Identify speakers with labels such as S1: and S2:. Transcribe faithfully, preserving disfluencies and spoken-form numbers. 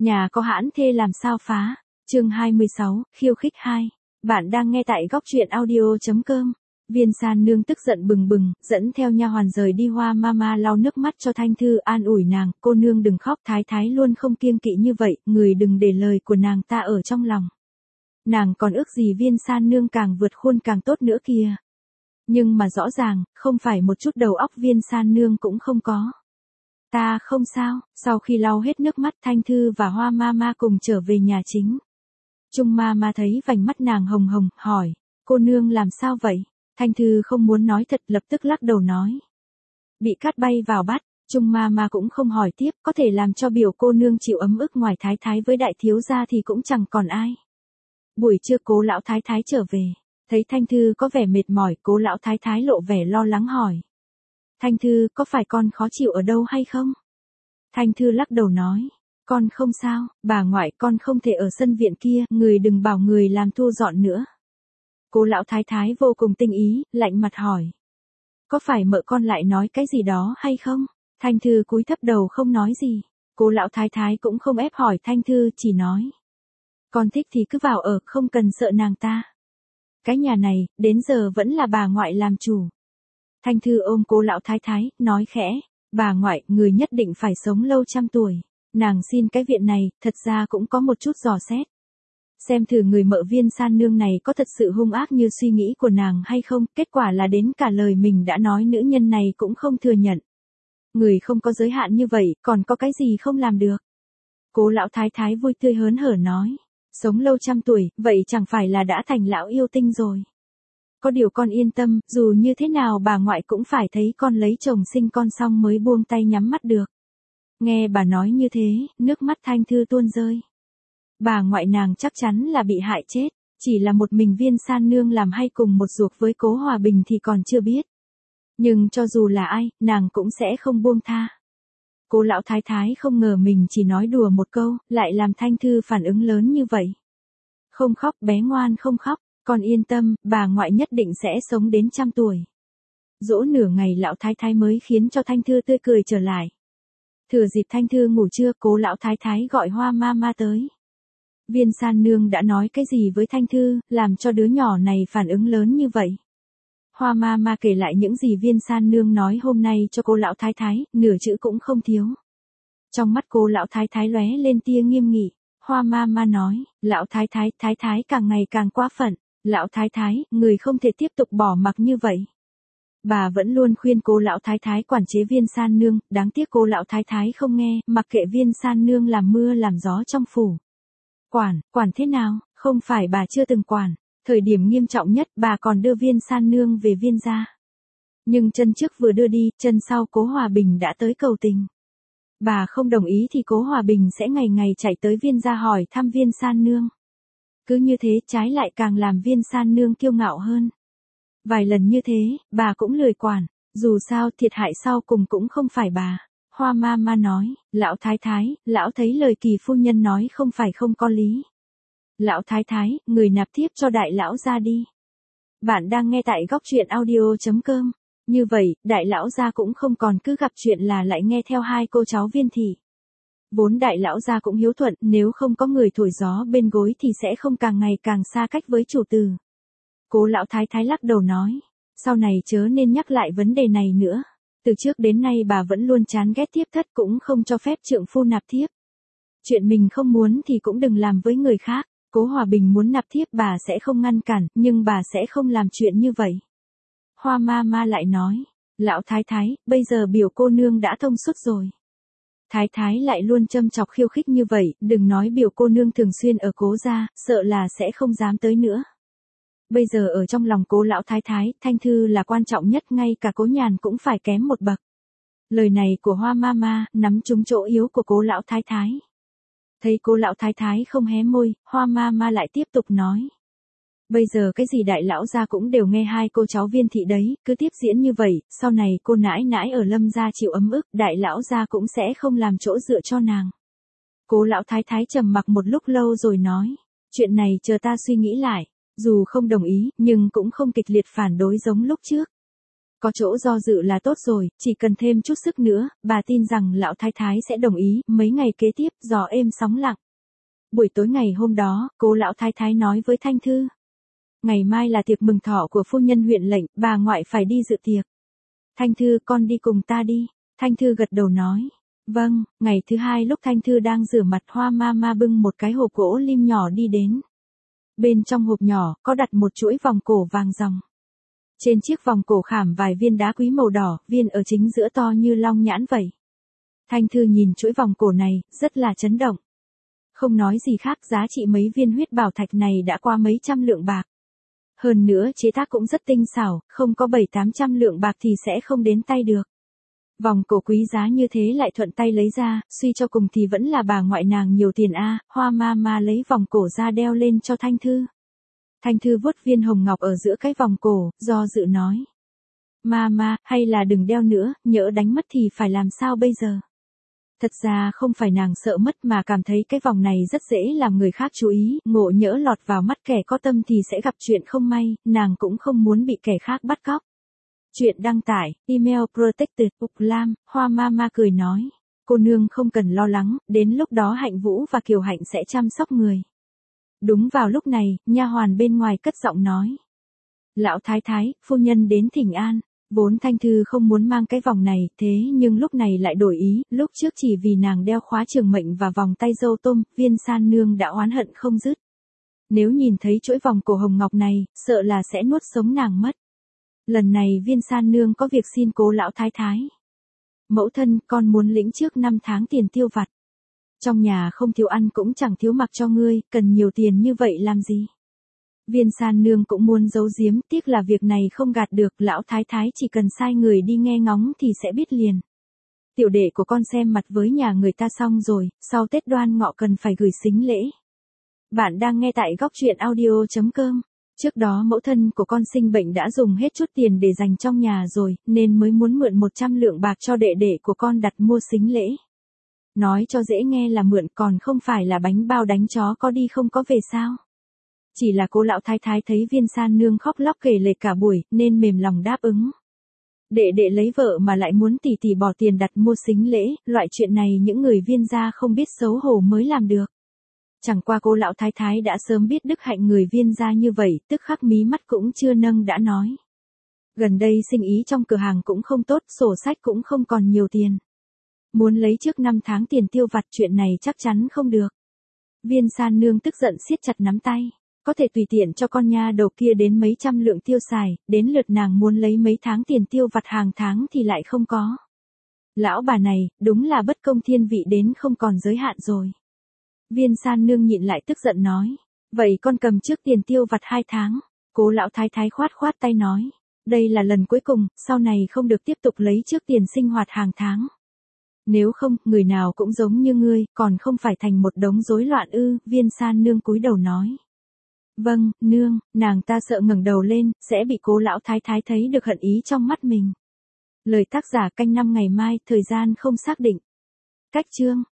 S1: Nhà có hãn thê làm sao phá. Chương hai mươi sáu, khiêu khích hai. Bạn đang nghe tại góc truyện audio chấm com. Viên San Nương tức giận bừng bừng, dẫn theo nha hoàn rời đi. Hoa Mama lau nước mắt cho Thanh Thư, an ủi nàng, cô nương đừng khóc, thái thái luôn không kiêng kỵ như vậy, người đừng để lời của nàng ta ở trong lòng. Nàng còn ước gì Viên San Nương càng vượt khuôn càng tốt nữa kìa. Nhưng mà rõ ràng, không phải một chút đầu óc Viên San Nương cũng không có. Ta không sao. Sau khi lau hết nước mắt, Thanh Thư và Hoa Mama cùng trở về nhà chính. Trung Mama thấy vành mắt nàng hồng hồng, hỏi, cô nương làm sao vậy? Thanh Thư không muốn nói thật, lập tức lắc đầu nói. Bị cát bay vào bát. Trung Mama cũng không hỏi tiếp, có thể làm cho biểu cô nương chịu ấm ức ngoài thái thái với đại thiếu gia thì cũng chẳng còn ai. Buổi trưa Cố lão thái thái trở về, thấy Thanh Thư có vẻ mệt mỏi, Cố lão thái thái lộ vẻ lo lắng hỏi. Thanh Thư, có phải con khó chịu ở đâu hay không? Thanh Thư lắc đầu nói, con không sao, bà ngoại, con không thể ở sân viện kia, người đừng bảo người làm thu dọn nữa. Cố lão thái thái vô cùng tinh ý, lạnh mặt hỏi. Có phải mợ con lại nói cái gì đó hay không? Thanh Thư cúi thấp đầu không nói gì. Cố lão thái thái cũng không ép hỏi Thanh Thư, chỉ nói. Con thích thì cứ vào ở, không cần sợ nàng ta. Cái nhà này, đến giờ vẫn là bà ngoại làm chủ. Thanh Thư ôm Cố lão thái thái, nói khẽ, bà ngoại, người nhất định phải sống lâu trăm tuổi. Nàng xin cái viện này, thật ra cũng có một chút dò xét. Xem thử người mợ Viên San Nương này có thật sự hung ác như suy nghĩ của nàng hay không, kết quả là đến cả lời mình đã nói nữ nhân này cũng không thừa nhận. Người không có giới hạn như vậy, còn có cái gì không làm được. Cố lão thái thái vui tươi hớn hở nói, sống lâu trăm tuổi, vậy chẳng phải là đã thành lão yêu tinh rồi. Có điều con yên tâm, dù như thế nào bà ngoại cũng phải thấy con lấy chồng sinh con xong mới buông tay nhắm mắt được. Nghe bà nói như thế, nước mắt Thanh Thư tuôn rơi. Bà ngoại nàng chắc chắn là bị hại chết, chỉ là một mình Viên San Nương làm hay cùng một ruột với Cố Hòa Bình thì còn chưa biết. Nhưng cho dù là ai, nàng cũng sẽ không buông tha. Cố lão thái thái không ngờ mình chỉ nói đùa một câu, lại làm Thanh Thư phản ứng lớn như vậy. Không khóc bé ngoan, không khóc, con yên tâm, bà ngoại nhất định sẽ sống đến trăm tuổi. Dỗ nửa ngày lão thái thái mới khiến cho Thanh Thư tươi cười trở lại. Thừa dịp Thanh Thư ngủ trưa, Cố lão thái thái gọi Hoa Mama tới. Viên San Nương đã nói cái gì với Thanh Thư, làm cho đứa nhỏ này phản ứng lớn như vậy. Hoa Mama kể lại những gì Viên San Nương nói hôm nay cho Cố lão thái thái, nửa chữ cũng không thiếu. Trong mắt Cố lão thái thái lóe lên tia nghiêm nghị. Hoa Mama nói, lão thái thái, thái thái càng ngày càng quá phận. Lão thái thái, người không thể tiếp tục bỏ mặc như vậy. Bà vẫn luôn khuyên Cố lão thái thái quản chế Viên San Nương, đáng tiếc Cố lão thái thái không nghe, mặc kệ Viên San Nương làm mưa làm gió trong phủ. Quản, quản thế nào, không phải bà chưa từng quản. Thời điểm nghiêm trọng nhất bà còn đưa Viên San Nương về Viên gia. Nhưng chân trước vừa đưa đi, chân sau Cố Hòa Bình đã tới cầu tình. Bà không đồng ý thì Cố Hòa Bình sẽ ngày ngày chạy tới Viên gia hỏi thăm Viên San Nương. Cứ như thế trái lại càng làm Viên San Nương kiêu ngạo hơn. Vài lần như thế, bà cũng lười quản, dù sao thiệt hại sau cùng cũng không phải bà. Hoa Mama nói, lão thái thái, lão thấy lời Kỳ phu nhân nói không phải không có lý. Lão thái thái, người nạp thiếp cho đại lão gia đi. Bạn đang nghe tại góc truyện audio chấm com. Như vậy, đại lão gia cũng không còn cứ gặp chuyện là lại nghe theo hai cô cháu Viên thị. Vốn đại lão gia cũng hiếu thuận, nếu không có người thổi gió bên gối thì sẽ không càng ngày càng xa cách với chủ tử. Cố lão thái thái lắc đầu nói, sau này chớ nên nhắc lại vấn đề này nữa. Từ trước đến nay bà vẫn luôn chán ghét thiếp thất, cũng không cho phép trượng phu nạp thiếp. Chuyện mình không muốn thì cũng đừng làm với người khác. Cố Hòa Bình muốn nạp thiếp bà sẽ không ngăn cản, nhưng bà sẽ không làm chuyện như vậy. Hoa Mama lại nói, lão thái thái, bây giờ biểu cô nương đã thông suốt rồi. Thái thái lại luôn châm chọc khiêu khích như vậy, đừng nói biểu cô nương thường xuyên ở Cố gia, sợ là sẽ không dám tới nữa. Bây giờ ở trong lòng Cố lão thái thái, Thanh Thư là quan trọng nhất, ngay cả Cố Nhàn cũng phải kém một bậc. Lời này của Hoa Mama nắm trúng chỗ yếu của Cố lão thái thái. Thấy Cố lão thái thái không hé môi, Hoa Mama lại tiếp tục nói. Bây giờ cái gì đại lão gia cũng đều nghe hai cô cháu Viên thị đấy, cứ tiếp diễn như vậy, sau này cô nãi nãi ở Lâm gia chịu ấm ức, đại lão gia cũng sẽ không làm chỗ dựa cho nàng. Cố lão thái thái trầm mặc một lúc lâu rồi nói, chuyện này chờ ta suy nghĩ lại, dù không đồng ý, nhưng cũng không kịch liệt phản đối giống lúc trước. Có chỗ do dự là tốt rồi, chỉ cần thêm chút sức nữa, bà tin rằng lão thái thái sẽ đồng ý. Mấy ngày kế tiếp, gió êm sóng lặng. Buổi tối ngày hôm đó, cố lão thái thái nói với Thanh Thư. Ngày mai là tiệc mừng thọ của phu nhân huyện lệnh, bà ngoại phải đi dự tiệc. Thanh Thư, con đi cùng ta đi. Thanh Thư gật đầu nói. Vâng. Ngày thứ hai lúc Thanh Thư đang rửa mặt, Hoa Mama bưng một cái hộp gỗ lim nhỏ đi đến. Bên trong hộp nhỏ, có đặt một chuỗi vòng cổ vàng ròng. Trên chiếc vòng cổ khảm vài viên đá quý màu đỏ, viên ở chính giữa to như long nhãn vậy. Thanh Thư nhìn chuỗi vòng cổ này, rất là chấn động. Không nói gì khác, giá trị mấy viên huyết bảo thạch này đã qua mấy trăm lượng bạc. Hơn nữa chế tác cũng rất tinh xảo, không có bảy tám trăm lượng bạc thì sẽ không đến tay được. Vòng cổ quý giá như thế lại thuận tay lấy ra, suy cho cùng thì vẫn là bà ngoại nàng nhiều tiền a. Hoa Mama lấy vòng cổ ra đeo lên cho Thanh Thư. Thanh Thư vuốt viên hồng ngọc ở giữa cái vòng cổ, do dự nói. Mama, hay là đừng đeo nữa, nhỡ đánh mất thì phải làm sao bây giờ? Thật ra không phải nàng sợ mất mà cảm thấy cái vòng này rất dễ làm người khác chú ý, ngộ nhỡ lọt vào mắt kẻ có tâm thì sẽ gặp chuyện không may, nàng cũng không muốn bị kẻ khác bắt cóc. Chuyện đăng tải, email protected, Uplam, Hoa Mama cười nói. Cô nương không cần lo lắng, đến lúc đó Hạnh Vũ và Kiều Hạnh sẽ chăm sóc người. Đúng vào lúc này, nha hoàn bên ngoài cất giọng nói. Lão thái thái, phu nhân đến thỉnh an. Vốn Thanh Thư không muốn mang cái vòng này, thế nhưng lúc này lại đổi ý, lúc trước chỉ vì nàng đeo khóa trường mệnh và vòng tay dâu tôm, Viên San Nương đã oán hận không dứt. Nếu nhìn thấy chuỗi vòng cổ hồng ngọc này, sợ là sẽ nuốt sống nàng mất. Lần này Viên San Nương có việc xin cố lão thái thái. Mẫu thân, con muốn lĩnh trước năm tháng tiền tiêu vặt. Trong nhà không thiếu ăn cũng chẳng thiếu mặc cho ngươi, cần nhiều tiền như vậy làm gì? Viên San Nương cũng muốn giấu giếm, tiếc là việc này không gạt được, lão thái thái chỉ cần sai người đi nghe ngóng thì sẽ biết liền. Tiểu đệ của con xem mặt với nhà người ta xong rồi, sau Tết Đoan Ngọ cần phải gửi sính lễ. Bạn đang nghe tại góc truyện audio chấm com. Trước đó mẫu thân của con sinh bệnh đã dùng hết chút tiền để dành trong nhà rồi, nên mới muốn mượn một trăm lượng bạc cho đệ đệ của con đặt mua sính lễ. Nói cho dễ nghe là mượn, còn không phải là bánh bao đánh chó có đi không có về sao. Chỉ là cô lão thái thái thấy Viên San Nương khóc lóc kể lể cả buổi, nên mềm lòng đáp ứng. Đệ đệ lấy vợ mà lại muốn tỷ tỷ bỏ tiền đặt mua sính lễ, loại chuyện này những người Viên gia không biết xấu hổ mới làm được. Chẳng qua cô lão thái thái đã sớm biết đức hạnh người Viên gia như vậy, tức khắc mí mắt cũng chưa nâng đã nói. Gần đây sinh ý trong cửa hàng cũng không tốt, sổ sách cũng không còn nhiều tiền. Muốn lấy trước năm tháng tiền tiêu vặt, chuyện này chắc chắn không được. Viên San Nương tức giận siết chặt nắm tay. Có thể tùy tiện cho con nha đầu kia đến mấy trăm lượng tiêu xài, đến lượt nàng muốn lấy mấy tháng tiền tiêu vặt hàng tháng thì lại không có. Lão bà này, đúng là bất công thiên vị đến không còn giới hạn rồi. Viên San Nương nhịn lại tức giận nói. Vậy con cầm trước tiền tiêu vặt hai tháng. Cố lão thái thái khoát khoát tay nói. Đây là lần cuối cùng, sau này không được tiếp tục lấy trước tiền sinh hoạt hàng tháng. Nếu không, người nào cũng giống như ngươi, còn không phải thành một đống rối loạn ư. Viên San Nương cúi đầu nói. Vâng, nương, nàng ta sợ ngẩng đầu lên, sẽ bị cố lão thái thái thấy được hận ý trong mắt mình. Lời tác giả canh năm ngày mai, thời gian không xác định. Cách chương